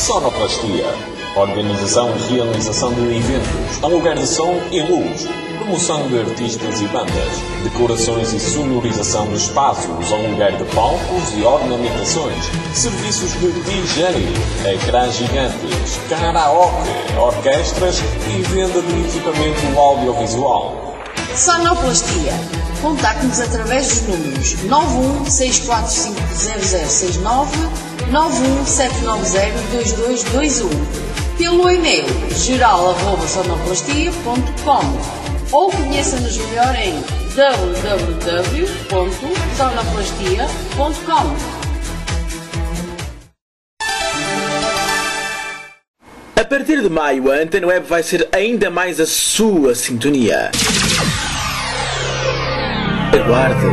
Sonoplastia. Organização e realização de eventos, aluguer de som e luz, promoção de artistas e bandas, decorações e sonorização de espaços, aluguer de palcos e ornamentações, serviços de DJ, ecrãs gigantes, karaoke, orquestras e venda de equipamento audiovisual. Sonoplastia. Contacte-nos através dos números 916450069, 917902221, pelo e-mail geral@sonoplastia.com ou conheça-nos melhor em www.sonoplastia.com. A partir de maio, a Antena Web vai ser ainda mais a sua sintonia. Aguarde.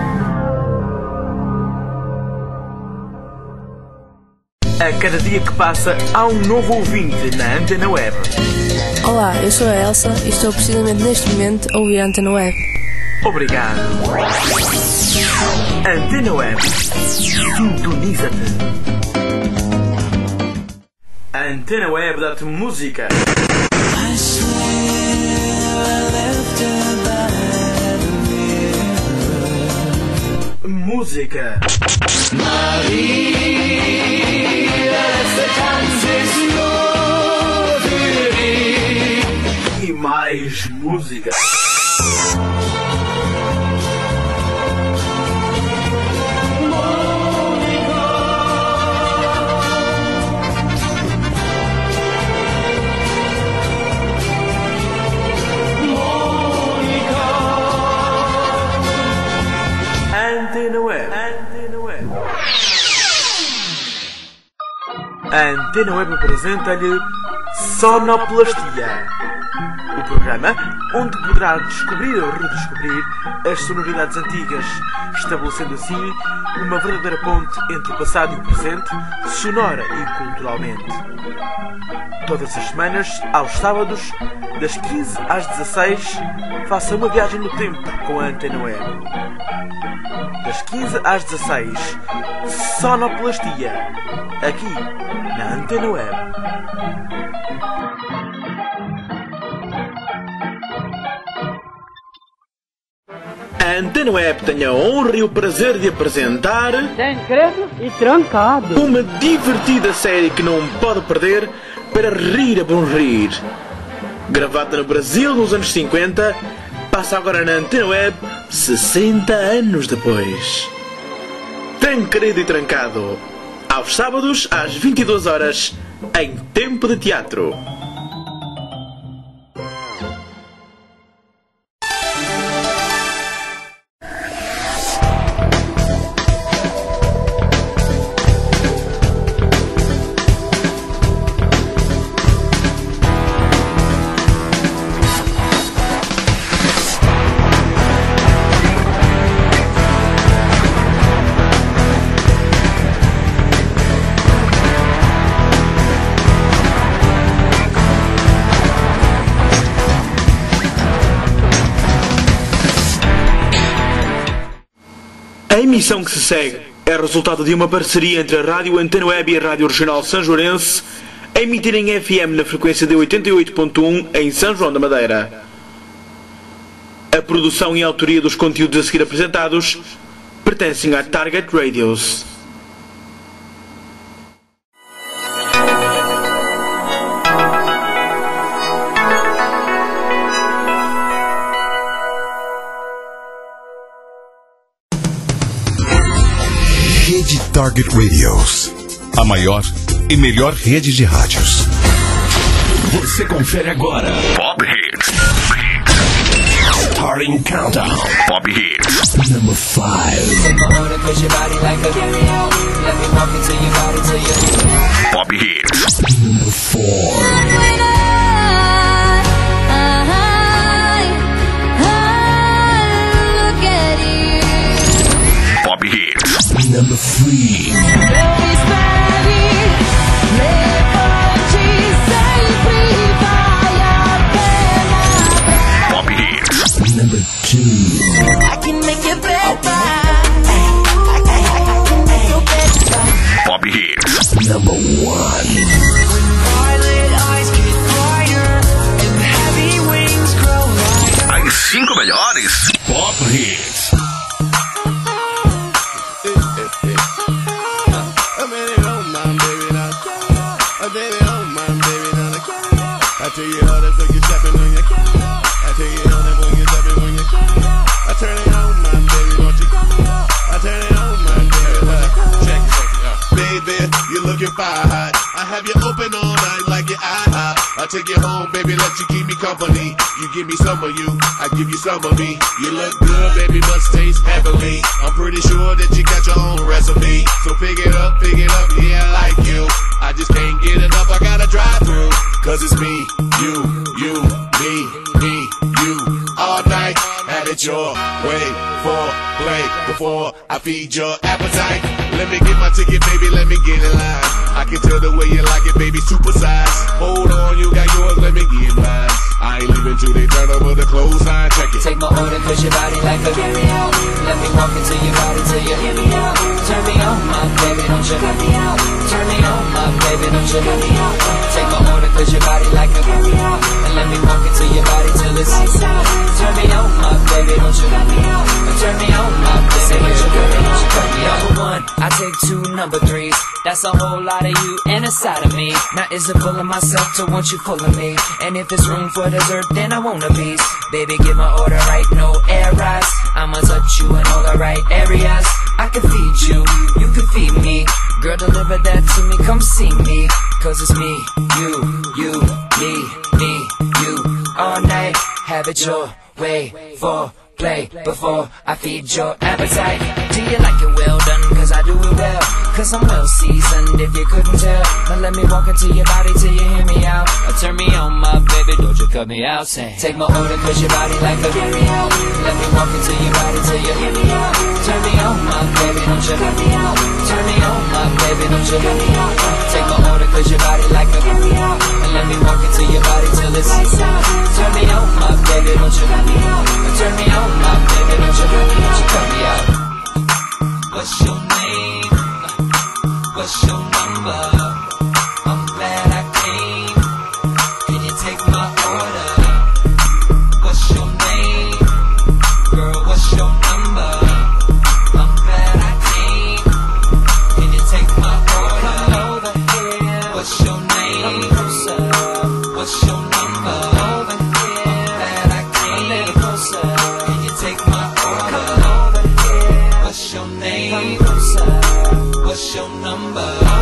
A cada dia que passa, há um novo ouvinte na Antena Web. Olá, eu sou a Elsa e estou precisamente neste momento a ouvir a Antena Web. Obrigado. Antena Web. Sintoniza-te. A Antena Web dá-te música. Música. E mais música. Antena Web. Antena Web. A Antena Web apresenta-lhe Sonoplastia, o programa onde poderá descobrir ou redescobrir as sonoridades antigas, estabelecendo assim uma verdadeira ponte entre o passado e o presente, sonora e culturalmente. Todas as semanas, aos sábados, das 15 às 16, faça uma viagem no tempo com a Antena Web. Das 15 às 16, Sonoplastia, aqui na Antena Web. A Antena Web tem a honra e o prazer de apresentar Segredo e Trancado, uma divertida série que não pode perder para rir a bom rir. Gravada no Brasil nos anos 50, passa agora na Antena Web 60 anos depois. Tancredo e Trancado, aos sábados às 22 horas, em Tempo de Teatro. A emissão que se segue é resultado de uma parceria entre a Rádio Antena Web e a Rádio Regional Sanjoarense, a emitir em FM na frequência de 88.1 em São João da Madeira. A produção e a autoria dos conteúdos a seguir apresentados pertencem à Target Radios. Rede Target Radios, a maior e melhor rede de rádios. Você confere agora Pop Hits. Starting Countdown. Pop Hits. Number 5. Pop Hits. Number 4. Number 3. Pop Hits. Number 2. I can make it better. Pop Hits. Number 1. fire hot. I have you open all night like your IHOP. I take you home, baby, let you keep me company. You give me some of you, I give you some of me. You look good, baby, must taste heavenly. I'm pretty sure that you got your own recipe. So pick it up, yeah, I like you. I just can't get enough, I gotta drive through. Cause it's me, you, me, you. All night, have it your way. For play before I feed your appetite. Let me get my ticket, baby, let me get in line. I can tell the way you like it, baby, super size. Hold on, you got yours, let me get mine. I ain't leaving till they turn over the clothesline, check it. Take my order, cause your body like a carry-out. Let me walk into your body till you hear me out. Turn me on, my baby, don't you cut me out. Turn me on, my baby, don't you cut me out. Take my order, cause your body like a carry-out. And let me walk into your body till it's lights out. Turn me on, my baby, don't you cut me out. Turn me on, my baby, don't you cut me out. Number one, I take two number threes. That's a whole lot of you and a side of me. Now is it full of myself to want you full of me? And if it's room for dessert, then I want a piece. Baby, get my order right, no errors. I'ma touch you in all the right areas. I can feed you, you can feed me. Girl, deliver that to me, come see me. Cause it's me, you, me, you. All night, have it your way. For play before I feed your appetite. Do you like it well done? Cause I do it well. Cause I'm well seasoned if you couldn't tell. Now let me walk into your body till you hear me out. Or turn me on, my baby, don't you cut me out. Say, take my order cause your body like a carry-out. Let me walk into your body till you hear me out. Turn me on, my baby, don't you cut me out. Turn me on, my baby, don't you cut me out. Take my order cause your body like a carry-out. And let me walk into your body till it's lights out. Turn me on, my baby, don't you cut me out. Turn me on, my baby, don't you cut me out. What's your name? What's your number? I'm glad I came. Can you take my order? What's your name? Girl, what's your number? I'm glad I came. Can you take my order? Over here. What's your name? What's your number? Over here. I'm glad I came. A little closer. Can you take my order? Over here. What's your name? What's your number?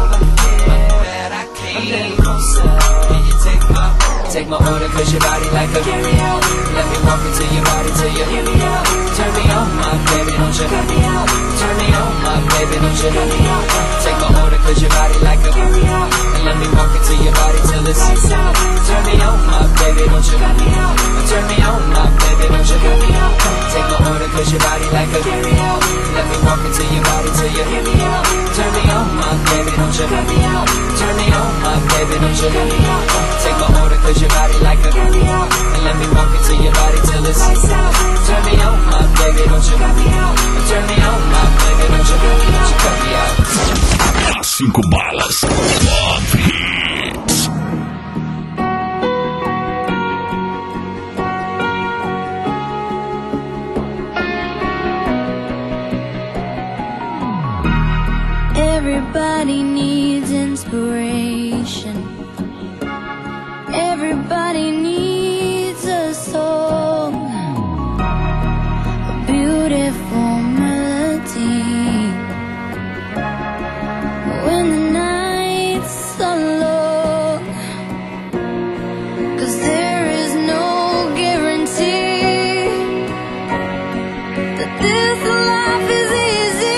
I'm glad I came. Can you take my order? Take my order cause your body like a carry-out. Let me walk into your body till you hear me out. Turn me on, my baby, don't you cut me out. Turn me on, my baby, don't you cut me out. Take my order cause your body like a carry-out. And let me walk into your body till it's lights out. Turn me on, my baby, don't you cut me out. Turn me on, my baby, don't you cut me out. Take my order cause your body like a carry-out. Let me walk into your body till you hear me out. Turn me on, my baby, don't you cut me out. Turn me on, my baby, don't you cut me out. Take my order cause your body like a carry-out. And let me walk into your body till it's lights out. Turn me on, my baby, don't you cut me out. Turn me on, my baby, don't you cut me out. As 5 balas. Love Hits. Everybody needs inspiration. Everybody needs a song, a beautiful melody. When the nights are long, 'cause there is no guarantee that this life is easy.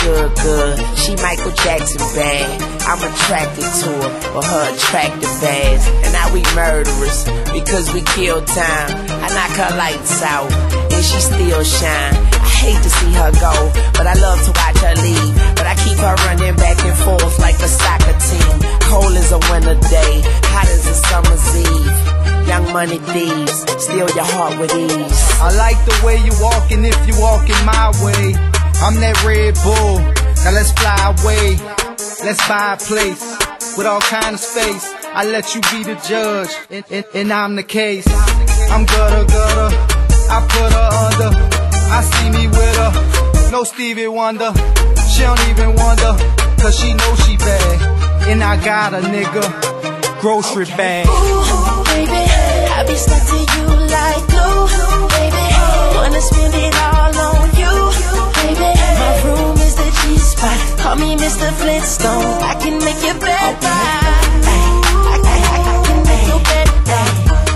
good. She Michael Jackson bad. I'm attracted to her for her attractive ass. And now we murderers because we kill time. I knock her lights out and she still shine. I hate to see her go, but I love to watch her leave. But I keep her running back and forth like a soccer team. Cold as a winter day, hot as a summer's eve. Young money thieves, steal your heart with ease. I like the way you walking if you walking my way. I'm that Red Bull, now let's fly away. Let's buy a place with all kind of space. I let you be the judge, and I'm the case. I'm gutter, I put her under. I see me with her, no Stevie Wonder. She don't even wonder, cause she knows she bad. And I got a nigga, grocery bag. Ooh, baby, I be stuck to you like glue, baby. Wanna spend it all on you, baby. My room is the G-spot, call me Mr. Flintstone. I can make your bed right. I can make your bed right.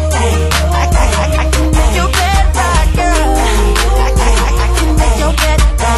I can make your bed right, girl. I can make your bed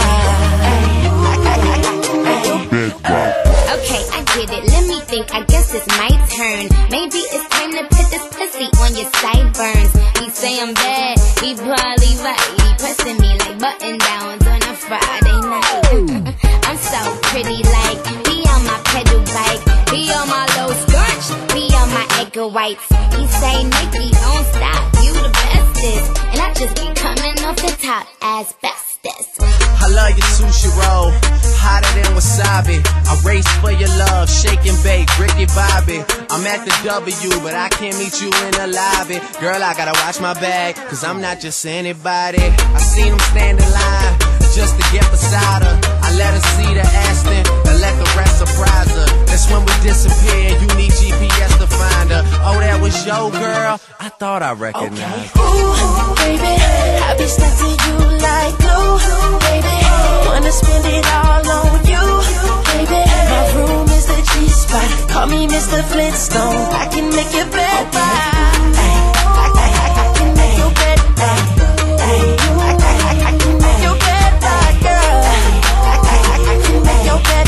right. Okay, I get it, let me think, I guess it's my turn. Maybe it's time to put this pussy on your sideburns. He say I'm bad, he probably right. He pressing me like button downs on a Friday night. I'm so pretty like, be on my pedal bike. Be on my low starch, be on my egg whites. He say, Nikki, don't stop, you the bestest. And I just be coming off the top as bestest. I love your sushi roll, hotter than wasabi. I race for your love, shake and bake, Ricky Bobby. I'm at the W, but I can't meet you in the lobby. Girl, I gotta watch my bag, cause I'm not just anybody. I seen him stand in line, just to get beside her. I let her see the Aston, and let the rest surprise her. That's when we disappear, you need GPS to find her. Oh, that was your girl? I thought I recognized her. Ooh, baby, I be stuck to you like glue, baby. Wanna spend it all on you, baby. My room is the G-spot, call me Mr. Flintstone. I can make your bed right. I can make your bed right. I can make your bed right, girl. I can make your bed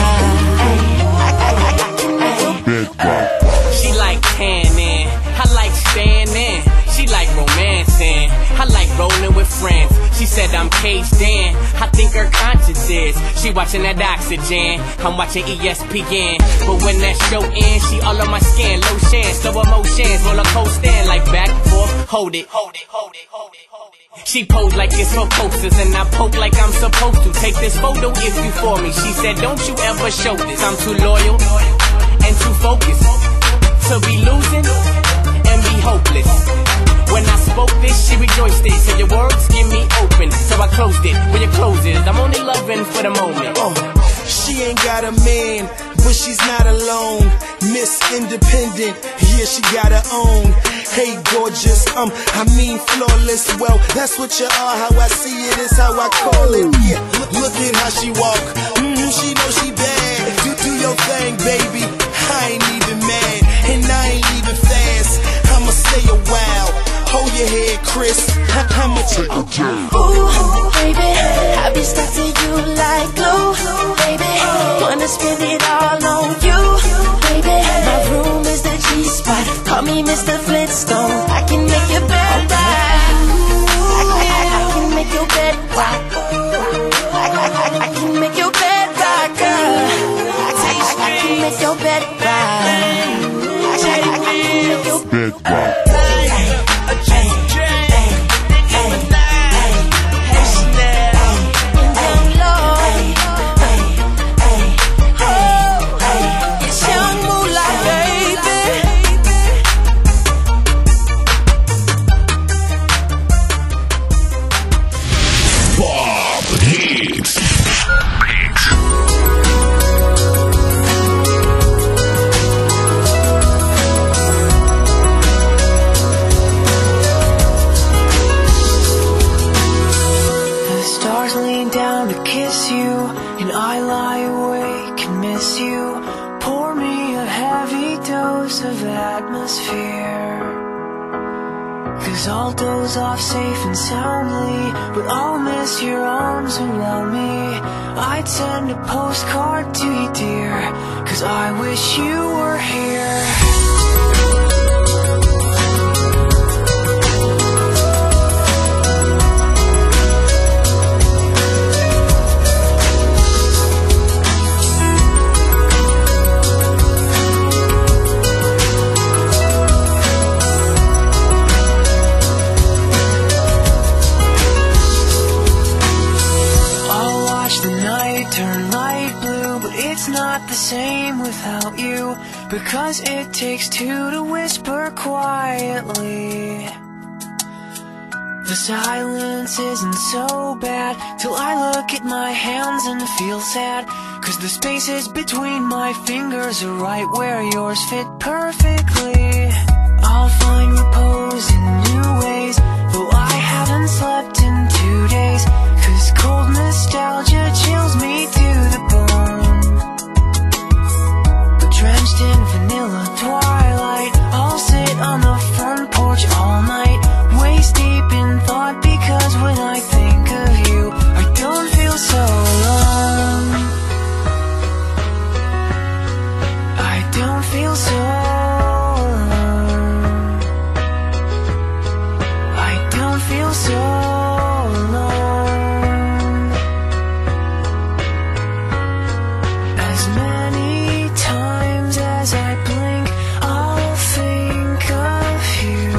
right. I can make your bed right. She like tanning, I like standing. She like romancing, I like rolling with friends. She said I'm caged in, I think her conscience is. She watching that Oxygen, I'm watching ESPN. But when that show ends, she all on my skin. Lotion, slow emotions, roller coaster, like back, forth, hold it. She posed like it's for posters, and I poke like I'm supposed to. Take this photo if you for me. She said don't you ever show this. I'm too loyal and too focused to be losing and be hopeless. When I spoke this, she rejoiced it. Said your words give me open, so I closed it. When you close it, I'm only loving for the moment. She ain't got a man, but she's not alone. Miss Independent, yeah, she got her own. Hey, gorgeous, I mean flawless. Well, that's what you are. How I see it is how I call it. Yeah, look at how she walk. She know she bad. Do your thing, baby. I ain't even mad, and I ain't even fast. I'ma stay a while. Hold your head, Chris. I'ma take a journey. Ooh, baby, I be stuck to you like glue, baby. Wanna spend it all on you, baby. My room is the G-spot, call me Mr. Flintstone. I can make your bed right. I can make your bed right. I can make your bed right, girl. I can make your bed right. I can make your bed right. 'Cause I'll doze off safe and soundly, but I'll miss your arms around me. I'd send a postcard to you, dear, 'cause I wish you were here. Turn light blue, but it's not the same without you, because it takes two to whisper quietly. The silence isn't so bad till I look at my hands and feel sad, 'cause the spaces between my fingers are right where yours fit perfectly. I'll find repose in new ways, though I haven't slept in 2 days, 'cause cold nostalgia chills me to the bone. But drenched in vanilla twilight, I'll sit on the front porch all night, waist deep in thought, because when I think of you, I don't feel so alone. I don't feel so alone. I don't feel so alone. As many times as I blink, I'll think of you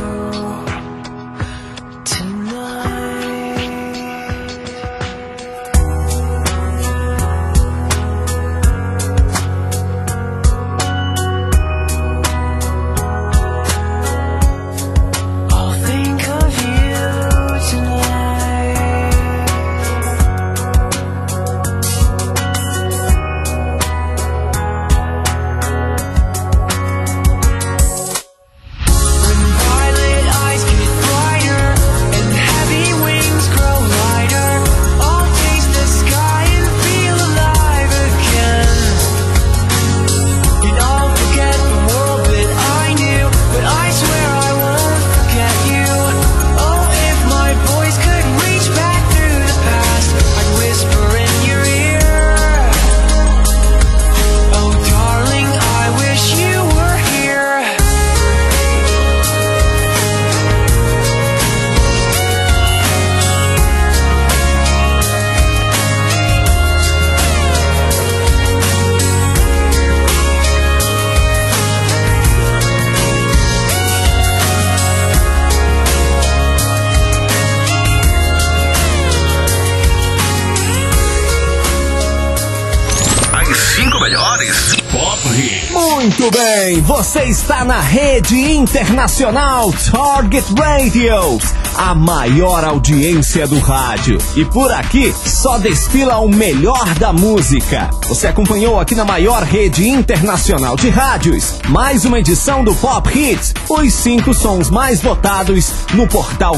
Muito bem, você está na rede internacional Target Radios, a maior audiência do rádio. E por aqui só desfila o melhor da música. Você acompanhou aqui na maior rede internacional de rádios mais uma edição do Pop Hits, os 5 sons mais votados no portal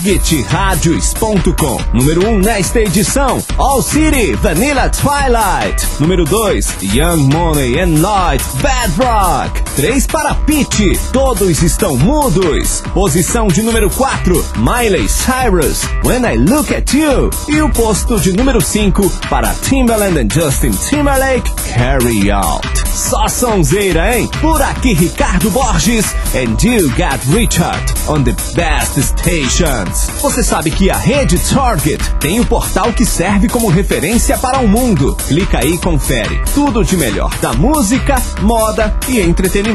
targetradios.com. Número 1 nesta edição, All City, Vanilla Twilight. Número 2, Young Money and Lloyd, Bad Rock. 3 para Pitty, Todos Estão Mudos. Posição de número 4, Miley Cyrus, When I Look At You. E o posto de número 5 para Timbaland and Justin Timberlake, Carry Out. Só sonzeira, hein? Por aqui Ricardo Borges and You Got Richard on the best stations. Você sabe que a rede Target tem o portal que serve como referência para o mundo. Clica aí e confere tudo de melhor da música, moda e entretenimento.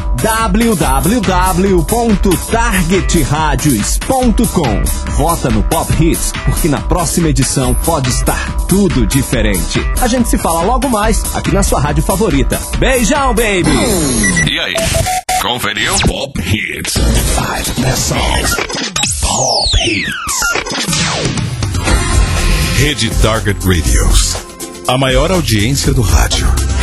www.targetradios.com. Vota no Pop Hits, porque na próxima edição pode estar tudo diferente. A gente se fala logo mais aqui na sua rádio favorita. Beijão, baby! E aí, conferiu? Pop Hits. 5 best songs. Pop Hits. Rede Target Radios, a maior audiência do rádio.